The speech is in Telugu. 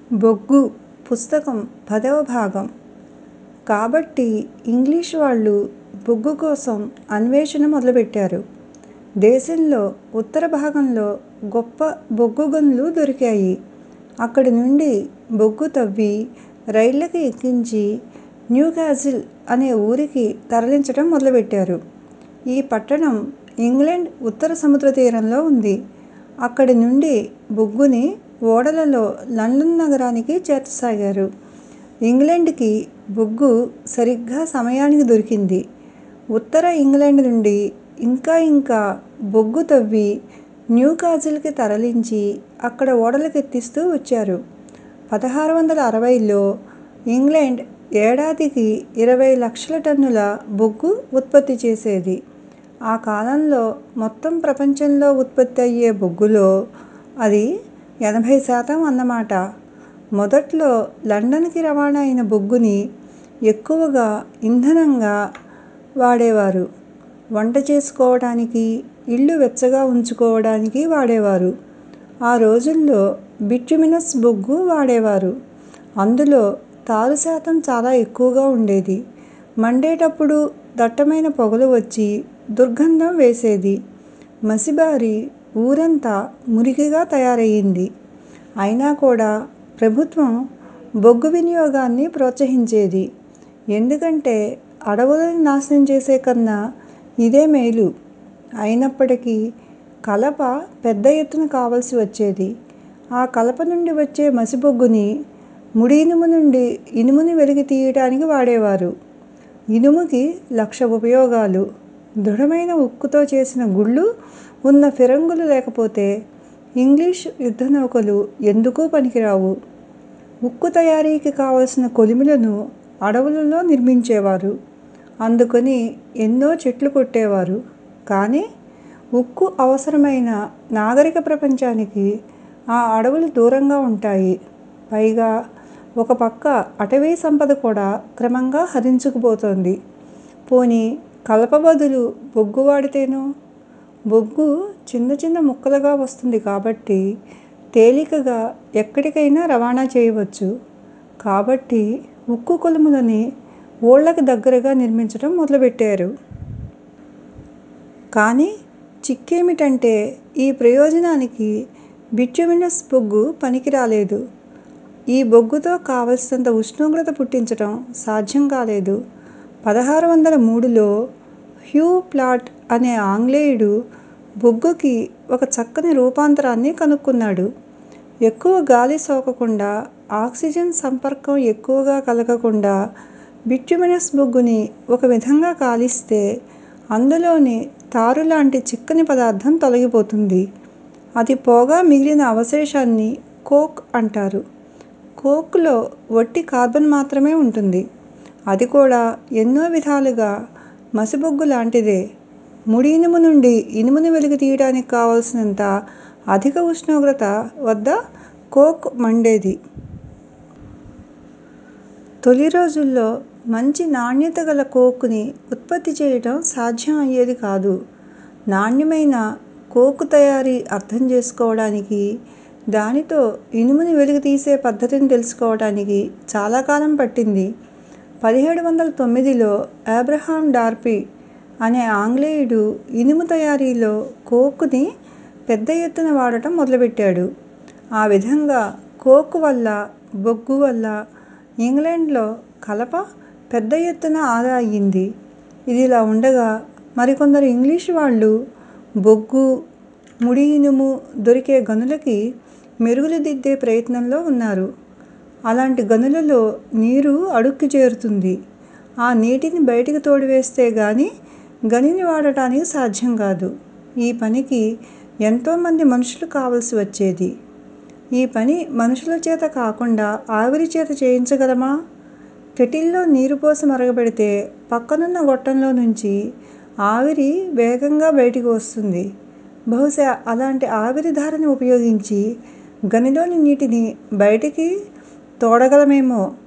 బొగ్గు పుస్తకం 10వ భాగం. కాబట్టి ఇంగ్లీష్ వాళ్ళు బొగ్గు కోసం అన్వేషణ మొదలుపెట్టారు. దేశంలో ఉత్తర భాగంలో గొప్ప బొగ్గు గనులు దొరికాయి. అక్కడి నుండి బొగ్గు తవ్వి రైళ్ళకి ఎక్కించి న్యూకాజిల్ అనే ఊరికి తరలించడం మొదలుపెట్టారు. ఈ పట్టణం ఇంగ్లాండ్ ఉత్తర సముద్ర తీరంలో ఉంది. అక్కడి నుండి బొగ్గుని ఓడలలో లండన్ నగరానికి చేర్చసాగారు. ఇంగ్లాండ్కి బొగ్గు సరిగ్గా సమయానికి దొరికింది. ఉత్తర ఇంగ్లాండ్ నుండి ఇంకా బొగ్గు తవ్వి న్యూకాజిల్కి తరలించి అక్కడ ఓడలకెక్కిస్తూ వచ్చారు. 1660లో ఇంగ్లాండ్ ఏడాదికి 20 లక్షల టన్నుల బొగ్గు ఉత్పత్తి చేసేది. ఆ కాలంలో మొత్తం ప్రపంచంలో ఉత్పత్తి అయ్యే బొగ్గులో అది 80% అన్నమాట. మొదట్లో లండన్కి రవాణా అయిన బొగ్గుని ఎక్కువగా ఇంధనంగా వాడేవారు. వంట చేసుకోవడానికి, ఇళ్ళు వెచ్చగా ఉంచుకోవడానికి వాడేవారు. ఆ రోజుల్లో బిట్యుమినస్ బొగ్గు వాడేవారు. అందులో తారు శాతం చాలా ఎక్కువగా ఉండేది. మండేటప్పుడు దట్టమైన పొగలు వచ్చి దుర్గంధం వేసేది. మసిబారి ఊరంతా మురికిగా తయారయింది. అయినా కూడా ప్రభుత్వం బొగ్గు వినియోగాన్ని ప్రోత్సహించేది. ఎందుకంటే అడవులను నాశనం చేసే కన్నా ఇదే మేలు. అయినప్పటికీ కలప పెద్ద ఎత్తున కావలసి వచ్చేది. ఆ కలప నుండి వచ్చే మసిబొగ్గుని ముడి ఇనుము నుండి ఇనుముని వెలికి తీయటానికి వాడేవారు. ఇనుముకి 1,00,000 ఉపయోగాలు. దృఢమైన ఉక్కుతో చేసిన గుళ్ళు ఉన్న ఫిరంగులు లేకపోతే ఇంగ్లీష్ యుద్ధనౌకలు ఎందుకూ పనికిరావు. ఉక్కు తయారీకి కావలసిన కొలిమిలను అడవులలో నిర్మించేవారు. అందుకని ఎన్నో చెట్లు కొట్టేవారు. కానీ ఉక్కు అవసరమైన నాగరిక ప్రపంచానికి ఆ అడవులు దూరంగా ఉంటాయి. పైగా ఒక పక్క అటవీ సంపద కూడా క్రమంగా హరించుకుపోతోంది. పోనీ కలప బదులు బొగ్గు వాడితేనో? బొగ్గు చిన్న ముక్కలుగా వస్తుంది కాబట్టి తేలికగా ఎక్కడికైనా రవాణా చేయవచ్చు. కాబట్టి ఉక్కు కొలుములని ఊళ్ళకి దగ్గరగా నిర్మించడం మొదలుపెట్టారు. కానీ చిక్కేమిటంటే ఈ ప్రయోజనానికి బిట్యుమినస్ బొగ్గు పనికిరాలేదు. ఈ బొగ్గుతో కావలసినంత ఉష్ణోగ్రత పుట్టించటం సాధ్యం కాలేదు. 1603లో హ్యూ ప్లాట్ అనే ఆంగ్లేయుడు బొగ్గుకి ఒక చక్కని రూపాంతరాన్ని కనుక్కున్నాడు. ఎక్కువ గాలి సోకకుండా, ఆక్సిజన్ సంపర్కం ఎక్కువగా కలగకుండా బిట్యుమినస్ బొగ్గుని ఒక విధంగా కాలిస్తే అందులోని తారు లాంటి చిక్కని పదార్థం తొలగిపోతుంది. అది పోగా మిగిలిన అవశేషాన్ని కోక్ అంటారు. కోక్లో వట్టి కార్బన్ మాత్రమే ఉంటుంది. అది కూడా ఎన్నో విధాలుగా మసిబొగ్గు లాంటిదే. ముడి ఇనుము నుండి ఇనుముని వెలికి తీయడానికి కావలసినంత అధిక ఉష్ణోగ్రత వద్ద కోక్ మండేది. తొలి రోజుల్లో మంచి నాణ్యత గల కోక్ని ఉత్పత్తి చేయటం సాధ్యం అయ్యేది కాదు. నాణ్యమైన కోక్ తయారీ అర్థం చేసుకోవడానికి, దానితో ఇనుముని వెలికి తీసే పద్ధతిని తెలుసుకోవడానికి చాలా కాలం పట్టింది. 1709లో అబ్రహాం డార్బీ అనే ఆంగ్లేయుడు ఇనుము తయారీలో కోక్ని పెద్ద ఎత్తున వాడటం మొదలుపెట్టాడు. ఆ విధంగా కోక్ వల్ల, బొగ్గు వల్ల ఇంగ్లాండ్లో కలప పెద్ద ఎత్తున ఆదా అయ్యింది. ఇదిలా ఉండగా మరికొందరు ఇంగ్లీష్ వాళ్ళు బొగ్గు, ముడి ఇనుము దొరికే గనులకి మెరుగులు దిద్దే ప్రయత్నంలో ఉన్నారు. అలాంటి గనులలో నీరు అడుక్కి చేరుతుంది. ఆ నీటిని బయటికి తోడివేస్తే గానీ గనిని వాడటానికి సాధ్యం కాదు. ఈ పనికి ఎంతోమంది మనుషులు కావలసి వచ్చేది. ఈ పని మనుషుల చేత కాకుండా ఆవిరి చేత చేయించగలమా? కెటిల్లో నీరు పోసి మరగపెడితే పక్కనున్న గొట్టంలో నుంచి ఆవిరి వేగంగా బయటికి వస్తుంది. బహుశా అలాంటి ఆవిరి ధారని ఉపయోగించి గనిలోని నీటిని బయటికి తోడగలమేమో.